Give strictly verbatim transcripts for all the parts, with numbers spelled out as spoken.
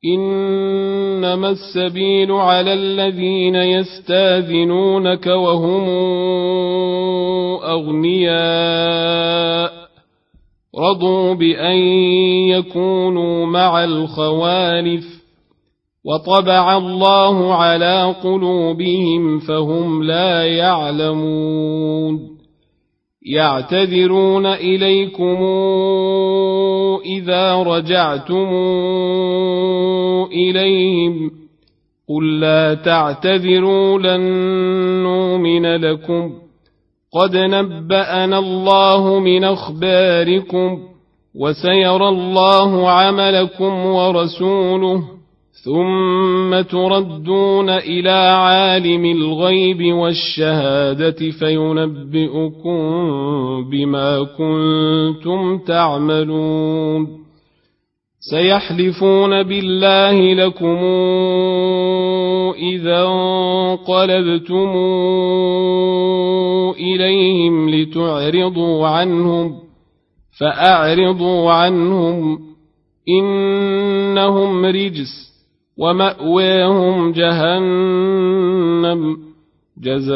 إنما السبيل على الذين يستاذنونك وهم أغنياء رضوا بأن يكونوا مع الخوالف وطبع الله على قلوبهم فهم لا يعلمون يعتذرون إليكم إذا رجعتم إليهم قل لا تعتذروا لن نؤمن لكم قد نبأنا الله من أخباركم وسيرى الله عملكم ورسوله ثم تردون إلى عالم الغيب والشهادة فينبئكم بما كنتم تعملون سيحلفون بالله لكم إذا انقلبتم إليهم لتعرضوا عنهم فأعرضوا عنهم إنهم رجس ومأواهم جهنم جزاء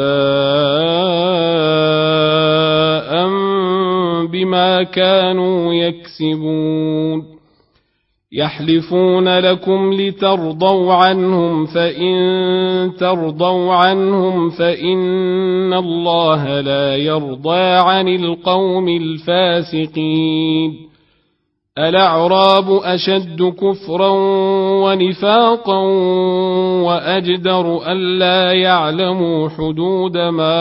بما كانوا يكسبون يحلفون لكم لترضوا عنهم فإن ترضوا عنهم فإن الله لا يرضى عن القوم الفاسقين الأعراب أشد كفرا ونفاقا وأجدر ألا يعلموا حدود ما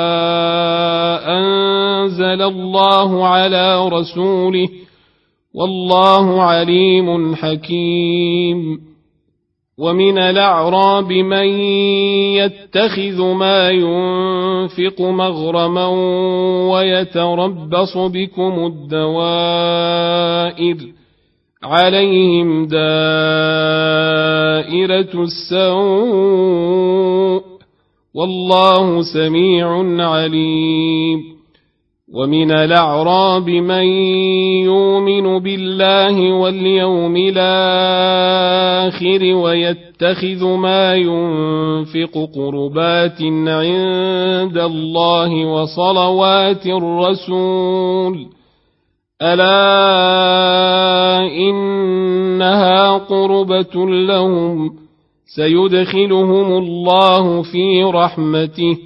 أنزل الله على رسوله والله عليم حكيم ومن الأعراب من يتخذ ما ينفق مغرما ويتربص بكم الدوائر عليهم دائرة السوء والله سميع عليم ومن الأعراب من يؤمن بالله واليوم الآخر ويتخذ ما ينفق قربات عند الله وصلوات الرسول ألا إنها قربة لهم سيدخلهم الله في رحمته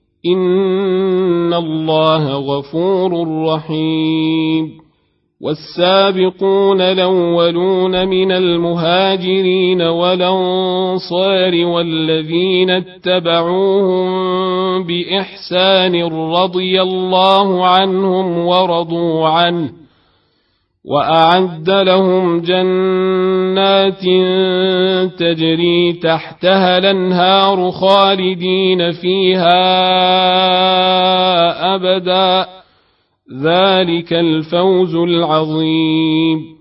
إن الله غفور رحيم والسابقون الأولون من المهاجرين والأنصار والذين اتبعوهم بإحسان رضي الله عنهم ورضوا عنه وأعد لهم جنات تجري تحتها الأنهار خالدين فيها أبدا ذلك الفوز العظيم